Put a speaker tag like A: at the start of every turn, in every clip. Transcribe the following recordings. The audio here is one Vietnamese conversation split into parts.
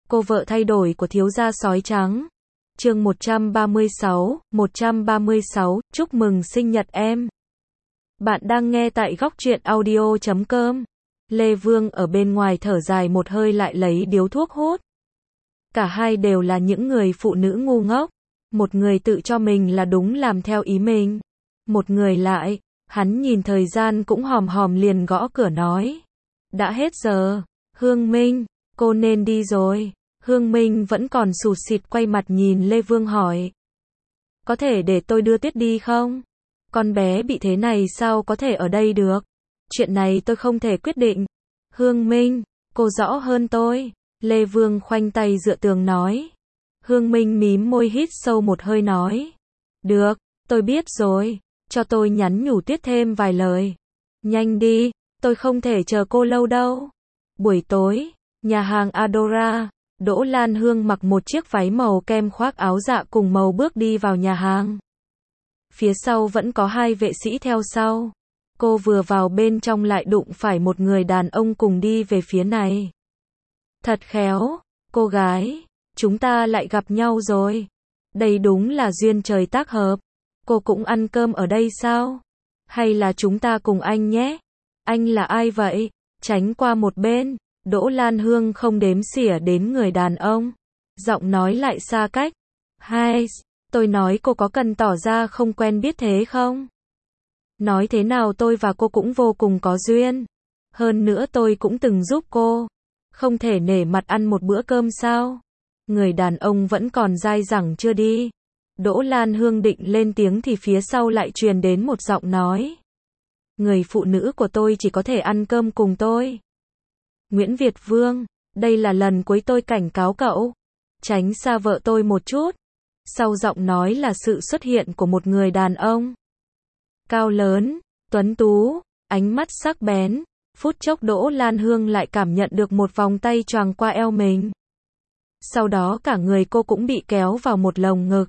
A: Cô vợ thay đổi của thiếu gia sói trắng. Chương 136, chúc mừng sinh nhật em. Bạn đang nghe tại góc truyện audio.com. Lê Vương ở bên ngoài thở dài một hơi lại lấy điếu thuốc hút. Cả hai đều là những người phụ nữ ngu ngốc. Một người tự cho mình là đúng làm theo ý mình. Một người lại, hắn nhìn thời gian cũng hòm hòm liền gõ cửa nói. Đã hết giờ, Hương Minh, cô nên đi rồi. Hương Minh vẫn còn sụt sịt quay mặt nhìn Lê Vương hỏi. Có thể để tôi đưa Tuyết đi không? Con bé bị thế này sao có thể ở đây được? Chuyện này tôi không thể quyết định. Hương Minh, cô rõ hơn tôi. Lê Vương khoanh tay dựa tường nói. Hương Minh mím môi hít sâu một hơi nói. Được, tôi biết rồi. Cho tôi nhắn nhủ Tuyết thêm vài lời. Nhanh đi, tôi không thể chờ cô lâu đâu. Buổi tối, nhà hàng Adora, Đỗ Lan Hương mặc một chiếc váy màu kem khoác áo dạ cùng màu bước đi vào nhà hàng. Phía sau vẫn có hai vệ sĩ theo sau. Cô vừa vào bên trong lại đụng phải một người đàn ông cùng đi về phía này. Thật khéo, cô gái, chúng ta lại gặp nhau rồi. Đây đúng là duyên trời tác hợp. Cô cũng ăn cơm ở đây sao? Hay là chúng ta cùng anh nhé? Anh là ai vậy? Tránh qua một bên. Đỗ Lan Hương không đếm xỉa đến người đàn ông. Giọng nói lại xa cách. Hai, tôi nói cô có cần tỏ ra không quen biết thế không? Nói thế nào tôi và cô cũng vô cùng có duyên. Hơn nữa tôi cũng từng giúp cô. Không thể nể mặt ăn một bữa cơm sao? Người đàn ông vẫn còn dai dẳng chưa đi. Đỗ Lan Hương định lên tiếng thì phía sau lại truyền đến một giọng nói. Người phụ nữ của tôi chỉ có thể ăn cơm cùng tôi. Nguyễn Việt Vương, đây là lần cuối tôi cảnh cáo cậu. Tránh xa vợ tôi một chút. Sau giọng nói là sự xuất hiện của một người đàn ông. Cao lớn, tuấn tú, ánh mắt sắc bén. Phút chốc Đỗ Lan Hương lại cảm nhận được một vòng tay choàng qua eo mình. Sau đó cả người cô cũng bị kéo vào một lồng ngực.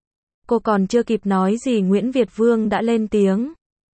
A: Cô còn chưa kịp nói gì Nguyễn Việt Vương đã lên tiếng.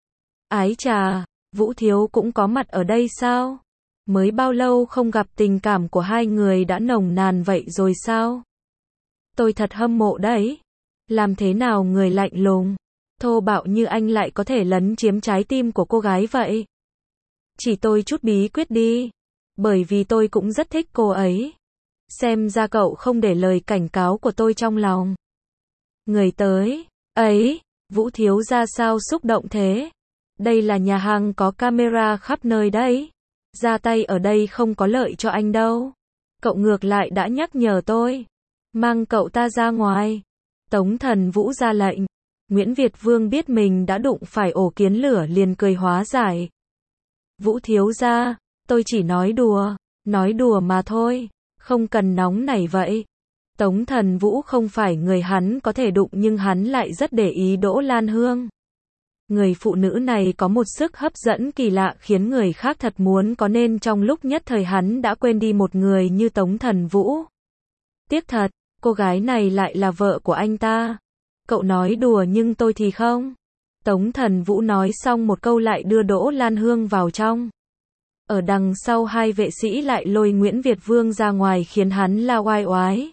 A: Ái chà, Vũ Thiếu cũng có mặt ở đây sao? Mới bao lâu không gặp tình cảm của hai người đã nồng nàn vậy rồi sao? Tôi thật hâm mộ đấy. Làm thế nào người lạnh lùng, thô bạo như anh lại có thể lấn chiếm trái tim của cô gái vậy? Chỉ tôi chút bí quyết đi. Bởi vì tôi cũng rất thích cô ấy. Xem ra cậu không để lời cảnh cáo của tôi trong lòng. Người tới, ấy, Vũ Thiếu ra sao xúc động thế? Đây là nhà hàng có camera khắp nơi đấy. Ra tay ở đây không có lợi cho anh đâu. Cậu ngược lại đã nhắc nhở tôi. Mang cậu ta ra ngoài. Tống Thần Vũ ra lệnh. Nguyễn Việt Vương biết mình đã đụng phải ổ kiến lửa liền cười hóa giải. Vũ Thiếu ra, tôi chỉ nói đùa mà thôi. Không cần nóng nảy vậy. Tống Thần Vũ không phải người hắn có thể đụng nhưng hắn lại rất để ý Đỗ Lan Hương. Người phụ nữ này có một sức hấp dẫn kỳ lạ khiến người khác thật muốn có nên trong lúc nhất thời hắn đã quên đi một người như Tống Thần Vũ. Tiếc thật, cô gái này lại là vợ của anh ta. Cậu nói đùa nhưng tôi thì không. Tống Thần Vũ nói xong một câu lại đưa Đỗ Lan Hương vào trong. Ở đằng sau hai vệ sĩ lại lôi Nguyễn Việt Vương ra ngoài khiến hắn la oai oái.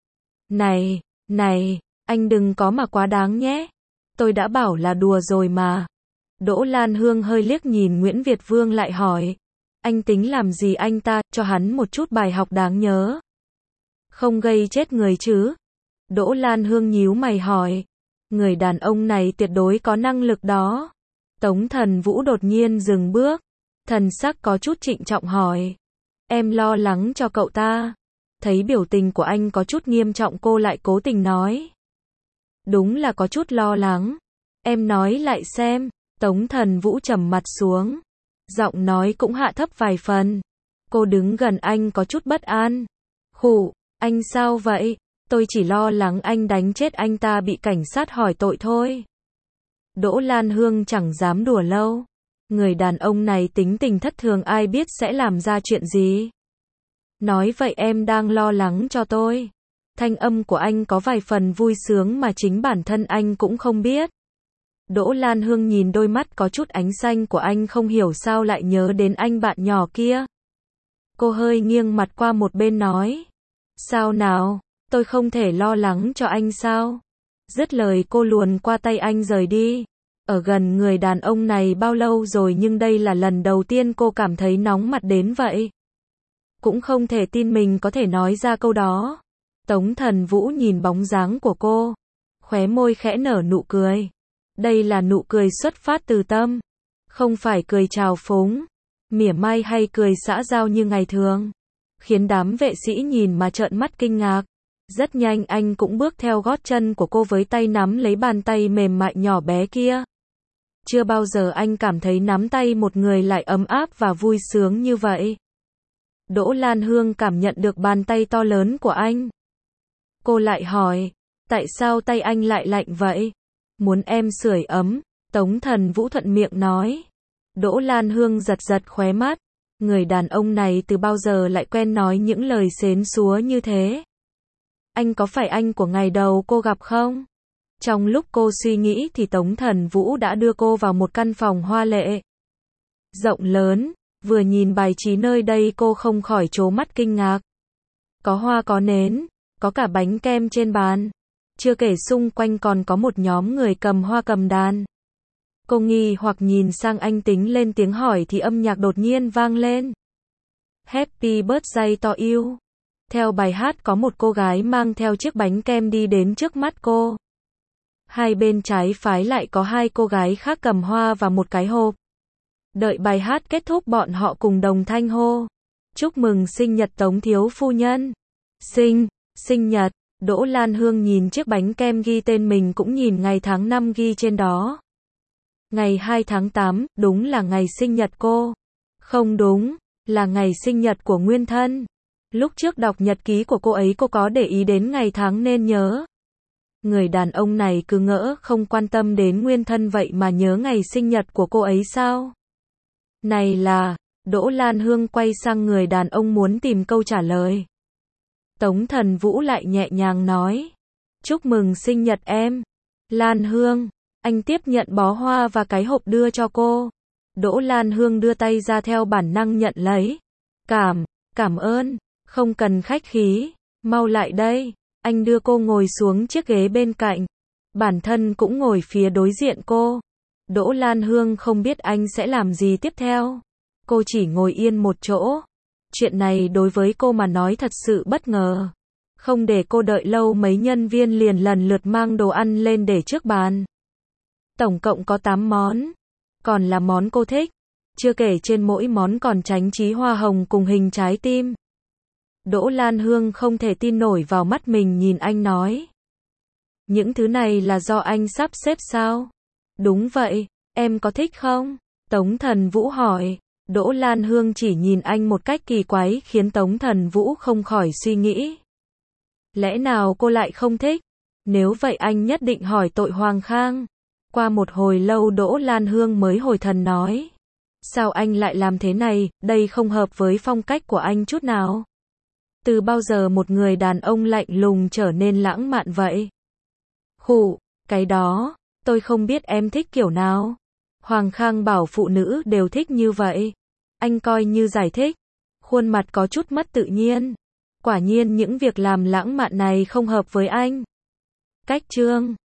A: Này, anh đừng có mà quá đáng nhé. Tôi đã bảo là đùa rồi mà. Đỗ Lan Hương hơi liếc nhìn Nguyễn Việt Vương lại hỏi. Anh tính làm gì anh ta, cho hắn một chút bài học đáng nhớ. Không gây chết người chứ? Đỗ Lan Hương nhíu mày hỏi. Người đàn ông này tuyệt đối có năng lực đó. Tống Thần Vũ đột nhiên dừng bước. Thần sắc có chút trịnh trọng hỏi. Em lo lắng cho cậu ta. Thấy biểu tình của anh có chút nghiêm trọng cô lại cố tình nói. Đúng là có chút lo lắng. Em nói lại xem. Tống Thần Vũ trầm mặt xuống. Giọng nói cũng hạ thấp vài phần. Cô đứng gần anh có chút bất an. Khụ, anh sao vậy? Tôi chỉ lo lắng anh đánh chết anh ta bị cảnh sát hỏi tội thôi. Đỗ Lan Hương chẳng dám đùa lâu. Người đàn ông này tính tình thất thường ai biết sẽ làm ra chuyện gì. Nói vậy em đang lo lắng cho tôi. Thanh âm của anh có vài phần vui sướng mà chính bản thân anh cũng không biết. Đỗ Lan Hương nhìn đôi mắt có chút ánh xanh của anh không hiểu sao lại nhớ đến anh bạn nhỏ kia. Cô hơi nghiêng mặt qua một bên nói. Sao nào, tôi không thể lo lắng cho anh sao? Dứt lời cô luồn qua tay anh rời đi. Ở gần người đàn ông này bao lâu rồi nhưng đây là lần đầu tiên cô cảm thấy nóng mặt đến vậy. Cũng không thể tin mình có thể nói ra câu đó. Tống Thần Vũ nhìn bóng dáng của cô, khóe môi khẽ nở nụ cười. Đây là nụ cười xuất phát từ tâm, không phải cười trào phúng, mỉa mai hay cười xã giao như ngày thường, khiến đám vệ sĩ nhìn mà trợn mắt kinh ngạc. Rất nhanh anh cũng bước theo gót chân của cô với tay nắm lấy bàn tay mềm mại nhỏ bé kia. Chưa bao giờ anh cảm thấy nắm tay một người lại ấm áp và vui sướng như vậy. Đỗ Lan Hương cảm nhận được bàn tay to lớn của anh. Cô lại hỏi, tại sao tay anh lại lạnh vậy? Muốn em sưởi ấm, Tống Thần Vũ thuận miệng nói. Đỗ Lan Hương giật giật khóe mắt. Người đàn ông này từ bao giờ lại quen nói những lời xến xúa như thế? Anh có phải anh của ngày đầu cô gặp không? Trong lúc cô suy nghĩ thì Tống Thần Vũ đã đưa cô vào một căn phòng hoa lệ, rộng lớn. Vừa nhìn bài trí nơi đây cô không khỏi trố mắt kinh ngạc. Có hoa có nến, có cả bánh kem trên bàn. Chưa kể xung quanh còn có một nhóm người cầm hoa cầm đàn. Cô nghi hoặc nhìn sang anh tính lên tiếng hỏi thì âm nhạc đột nhiên vang lên. Happy birthday to you. Theo bài hát có một cô gái mang theo chiếc bánh kem đi đến trước mắt cô. Hai bên trái phái lại có hai cô gái khác cầm hoa và một cái hộp. Đợi bài hát kết thúc bọn họ cùng đồng thanh hô. Chúc mừng sinh nhật Tống thiếu phu nhân. Sinh nhật. Đỗ Lan Hương nhìn chiếc bánh kem ghi tên mình cũng nhìn ngày tháng năm ghi trên đó. Ngày 2 tháng 8, đúng là ngày sinh nhật cô. Không đúng, là ngày sinh nhật của nguyên thân. Lúc trước đọc nhật ký của cô ấy cô có để ý đến ngày tháng nên nhớ. Người đàn ông này cứ ngỡ không quan tâm đến nguyên thân vậy mà nhớ ngày sinh nhật của cô ấy sao? Này là, Đỗ Lan Hương quay sang người đàn ông muốn tìm câu trả lời. Tống Thần Vũ lại nhẹ nhàng nói. Chúc mừng sinh nhật em. Lan Hương. Anh tiếp nhận bó hoa và cái hộp đưa cho cô. Đỗ Lan Hương đưa tay ra theo bản năng nhận lấy. Cảm ơn. Không cần khách khí. Mau lại đây. Anh đưa cô ngồi xuống chiếc ghế bên cạnh. Bản thân cũng ngồi phía đối diện cô. Đỗ Lan Hương không biết anh sẽ làm gì tiếp theo. Cô chỉ ngồi yên một chỗ. Chuyện này đối với cô mà nói thật sự bất ngờ. Không để cô đợi lâu mấy nhân viên liền lần lượt mang đồ ăn lên để trước bàn. Tổng cộng có 8 món. Còn là món cô thích. Chưa kể trên mỗi món còn tránh trí hoa hồng cùng hình trái tim. Đỗ Lan Hương không thể tin nổi vào mắt mình nhìn anh nói. Những thứ này là do anh sắp xếp sao? Đúng vậy, em có thích không? Tống Thần Vũ hỏi. Đỗ Lan Hương chỉ nhìn anh một cách kỳ quái khiến Tống Thần Vũ không khỏi suy nghĩ. Lẽ nào cô lại không thích? Nếu vậy anh nhất định hỏi tội Hoàng Khang. Qua một hồi lâu Đỗ Lan Hương mới hồi thần nói. Sao anh lại làm thế này, đây không hợp với phong cách của anh chút nào. Từ bao giờ một người đàn ông lạnh lùng trở nên lãng mạn vậy? Cái đó, tôi không biết em thích kiểu nào. Hoàng Khang bảo phụ nữ đều thích như vậy. Anh coi như giải thích. Khuôn mặt có chút mất tự nhiên. Quả nhiên những việc làm lãng mạn này không hợp với anh. Cách chương